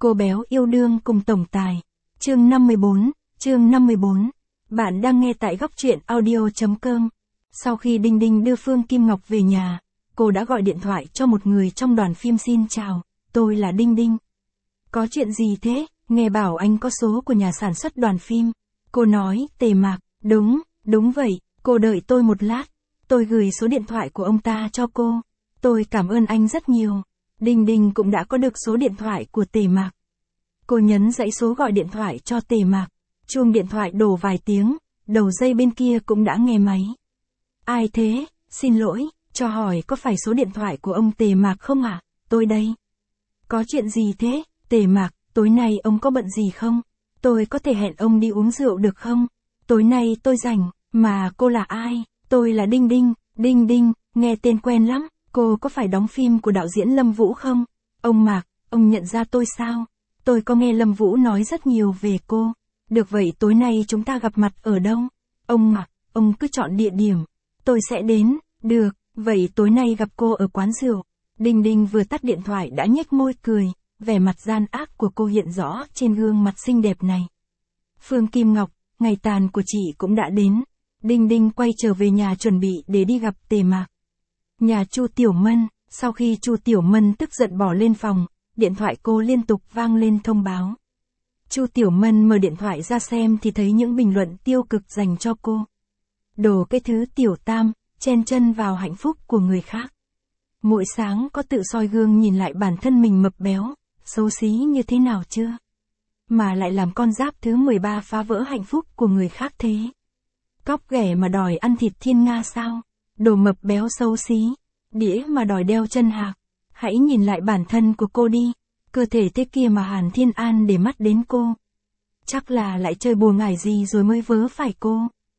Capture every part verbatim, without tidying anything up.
Cô béo yêu đương cùng tổng tài. Chương năm mươi bốn, chương năm mươi bốn. Bạn đang nghe tại góc truyện audio.com. Sau khi Đinh Đinh đưa Phương Kim Ngọc về nhà, cô đã gọi điện thoại cho một người trong đoàn phim. Xin chào, tôi là Đinh Đinh. Có chuyện gì thế? Nghe bảo anh có số của nhà sản xuất đoàn phim. Cô nói, Tề Mạc, đúng, đúng vậy, cô đợi tôi một lát. Tôi gửi số điện thoại của ông ta cho cô. Tôi cảm ơn anh rất nhiều. Đinh Đinh cũng đã có được số điện thoại của Tề Mạc. Cô nhấn dãy số gọi điện thoại cho Tề Mạc. Chuông điện thoại đổ vài tiếng, đầu dây bên kia cũng đã nghe máy. Ai thế? Xin lỗi, cho hỏi có phải số điện thoại của ông Tề Mạc không ạ? À? Tôi đây. Có chuyện gì thế? Tề Mạc, tối nay ông có bận gì không? Tôi có thể hẹn ông đi uống rượu được không? Tối nay tôi rảnh. Mà cô là ai? Tôi là Đinh Đinh. Đinh Đinh, nghe tên quen lắm. Cô có phải đóng phim của đạo diễn Lâm Vũ không? Ông Mạc, ông nhận ra tôi sao? Tôi có nghe Lâm Vũ nói rất nhiều về cô. Được vậy tối nay chúng ta gặp mặt ở đâu? Ông Mạc, ông cứ chọn địa điểm. Tôi sẽ đến. Được, vậy tối nay gặp cô ở quán rượu. Đinh Đinh vừa tắt điện thoại đã nhếch môi cười. Vẻ mặt gian ác của cô hiện rõ trên gương mặt xinh đẹp này. Phương Kim Ngọc, ngày tàn của chị cũng đã đến. Đinh Đinh quay trở về nhà chuẩn bị để đi gặp Tề Mạc. Nhà Chu Tiểu Mân, sau khi Chu Tiểu Mân tức giận bỏ lên phòng, điện thoại cô liên tục vang lên thông báo. Chu Tiểu Mân mở điện thoại ra xem thì thấy những bình luận tiêu cực dành cho cô. Đồ cái thứ tiểu tam, chen chân vào hạnh phúc của người khác. Mỗi sáng có tự soi gương nhìn lại bản thân mình mập béo, xấu xí như thế nào chưa? Mà lại làm con giáp thứ mười ba phá vỡ hạnh phúc của người khác thế. Cóc ghẻ mà đòi ăn thịt thiên nga sao? Đồ mập béo xấu xí, đĩa mà đòi đeo chân hạc. Hãy nhìn lại bản thân của cô đi, cơ thể thế kia mà Hàn Thiên An để mắt đến cô. Chắc là lại chơi bùa ngải gì rồi mới vớ phải cô.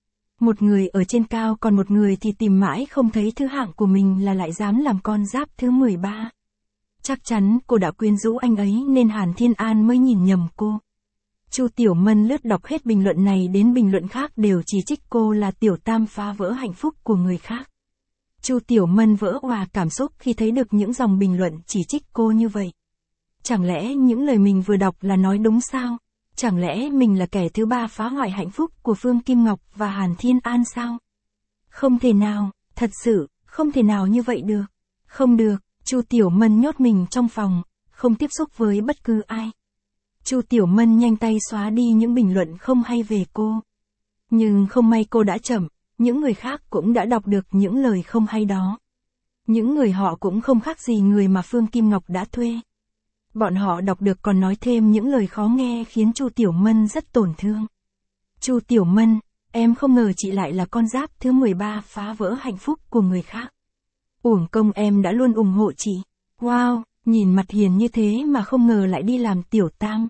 Một người ở trên cao còn một người thì tìm mãi không thấy thứ hạng của mình là lại dám làm con giáp thứ mười ba. Chắc chắn cô đã quyến rũ anh ấy nên Hàn Thiên An mới nhìn nhầm cô. Chu Tiểu Mân lướt đọc hết bình luận này đến bình luận khác đều chỉ trích cô là tiểu tam phá vỡ hạnh phúc của người khác. Chu Tiểu Mân vỡ òa cảm xúc khi thấy được những dòng bình luận chỉ trích cô như vậy. Chẳng lẽ những lời mình vừa đọc là nói đúng sao? Chẳng lẽ mình là kẻ thứ ba phá hoại hạnh phúc của Phương Kim Ngọc và Hàn Thiên An sao? Không thể nào, thật sự, không thể nào như vậy được. Không được, Chu Tiểu Mân nhốt mình trong phòng, không tiếp xúc với bất cứ ai. Chu Tiểu Mân nhanh tay xóa đi những bình luận không hay về cô. Nhưng không may cô đã chậm, những người khác cũng đã đọc được những lời không hay đó. Những người họ cũng không khác gì người mà Phương Kim Ngọc đã thuê. Bọn họ đọc được còn nói thêm những lời khó nghe khiến Chu Tiểu Mân rất tổn thương. Chu Tiểu Mân, em không ngờ chị lại là con giáp thứ mười ba phá vỡ hạnh phúc của người khác. Uổng công em đã luôn ủng hộ chị. Wow, nhìn mặt hiền như thế mà không ngờ lại đi làm tiểu tam.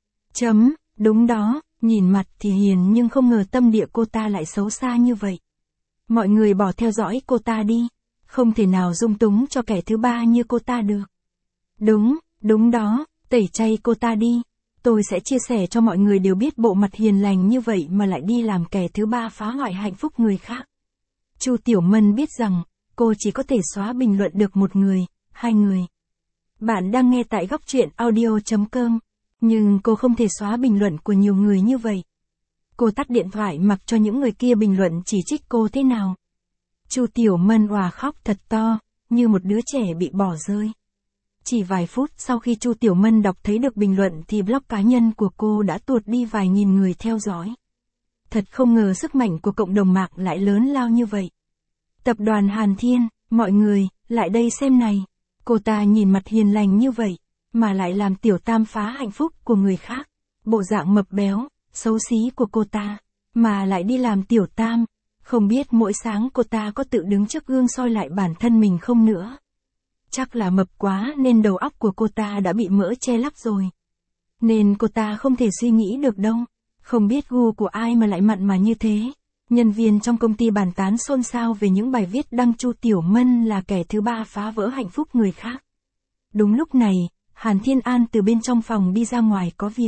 Chấm, đúng đó, nhìn mặt thì hiền nhưng không ngờ tâm địa cô ta lại xấu xa như vậy. Mọi người bỏ theo dõi cô ta đi, không thể nào dung túng cho kẻ thứ ba như cô ta được. Đúng, đúng đó, tẩy chay cô ta đi. Tôi sẽ chia sẻ cho mọi người đều biết bộ mặt hiền lành như vậy mà lại đi làm kẻ thứ ba phá hoại hạnh phúc người khác. Chu Tiểu Mân biết rằng, cô chỉ có thể xóa bình luận được một người, hai người. Bạn đang nghe tại góc truyện audio.com, nhưng cô không thể xóa bình luận của nhiều người như vậy. Cô tắt điện thoại mặc cho những người kia bình luận chỉ trích cô thế nào. Chu Tiểu Mân òa khóc thật to, như một đứa trẻ bị bỏ rơi. Chỉ vài phút sau khi Chu Tiểu Mân đọc thấy được bình luận thì blog cá nhân của cô đã tuột đi vài nghìn người theo dõi. Thật không ngờ sức mạnh của cộng đồng mạng lại lớn lao như vậy. Tập đoàn Hàn Thiên, mọi người, lại đây xem này. Cô ta nhìn mặt hiền lành như vậy, mà lại làm tiểu tam phá hạnh phúc của người khác. Bộ dạng mập béo, xấu xí của cô ta, mà lại đi làm tiểu tam. Không biết mỗi sáng cô ta có tự đứng trước gương soi lại bản thân mình không nữa. Chắc là mập quá nên đầu óc của cô ta đã bị mỡ che lấp rồi. Nên cô ta không thể suy nghĩ được đâu. Không biết gu của ai mà lại mặn mà như thế. Nhân viên trong công ty bàn tán xôn xao về những bài viết đăng Chu Tiểu Mân là kẻ thứ ba phá vỡ hạnh phúc người khác. Đúng lúc này, Hàn Thiên An từ bên trong phòng đi ra ngoài có việc.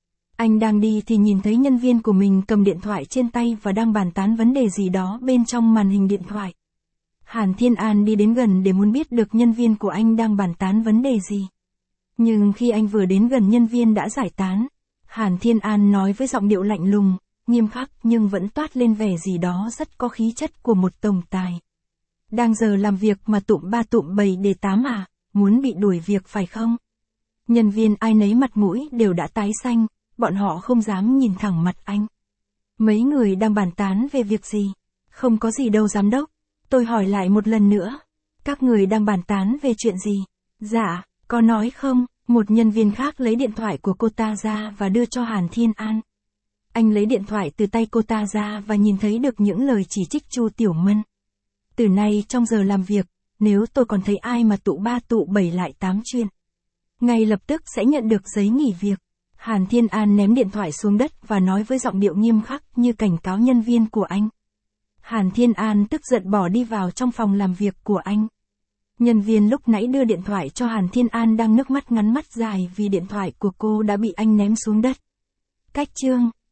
Anh đang đi thì nhìn thấy nhân viên của mình cầm điện thoại trên tay và đang bàn tán vấn đề gì đó bên trong màn hình điện thoại. Hàn Thiên An đi đến gần để muốn biết được nhân viên của anh đang bàn tán vấn đề gì. Nhưng khi anh vừa đến gần nhân viên đã giải tán, Hàn Thiên An nói với giọng điệu lạnh lùng, nghiêm khắc nhưng vẫn toát lên vẻ gì đó rất có khí chất của một tổng tài. Đang giờ làm việc mà tụm ba tụm bầy đề tám à, muốn bị đuổi việc phải không? Nhân viên ai nấy mặt mũi đều đã tái xanh, bọn họ không dám nhìn thẳng mặt anh. Mấy người đang bàn tán về việc gì? Không có gì đâu giám đốc. Tôi hỏi lại một lần nữa. Các người đang bàn tán về chuyện gì? Dạ, có nói không? Một nhân viên khác lấy điện thoại của cô ta ra và đưa cho Hàn Thiên An. Anh lấy điện thoại từ tay cô ta ra và nhìn thấy được những lời chỉ trích Chu Tiểu Mân. Từ nay trong giờ làm việc, nếu tôi còn thấy ai mà tụ ba tụ bảy lại tám chuyện, ngay lập tức sẽ nhận được giấy nghỉ việc. Hàn Thiên An ném điện thoại xuống đất và nói với giọng điệu nghiêm khắc như cảnh cáo nhân viên của anh. Hàn Thiên An tức giận bỏ đi vào trong phòng làm việc của anh. Nhân viên lúc nãy đưa điện thoại cho Hàn Thiên An đang nước mắt ngắn mắt dài vì điện thoại của cô đã bị anh ném xuống đất. Cách chương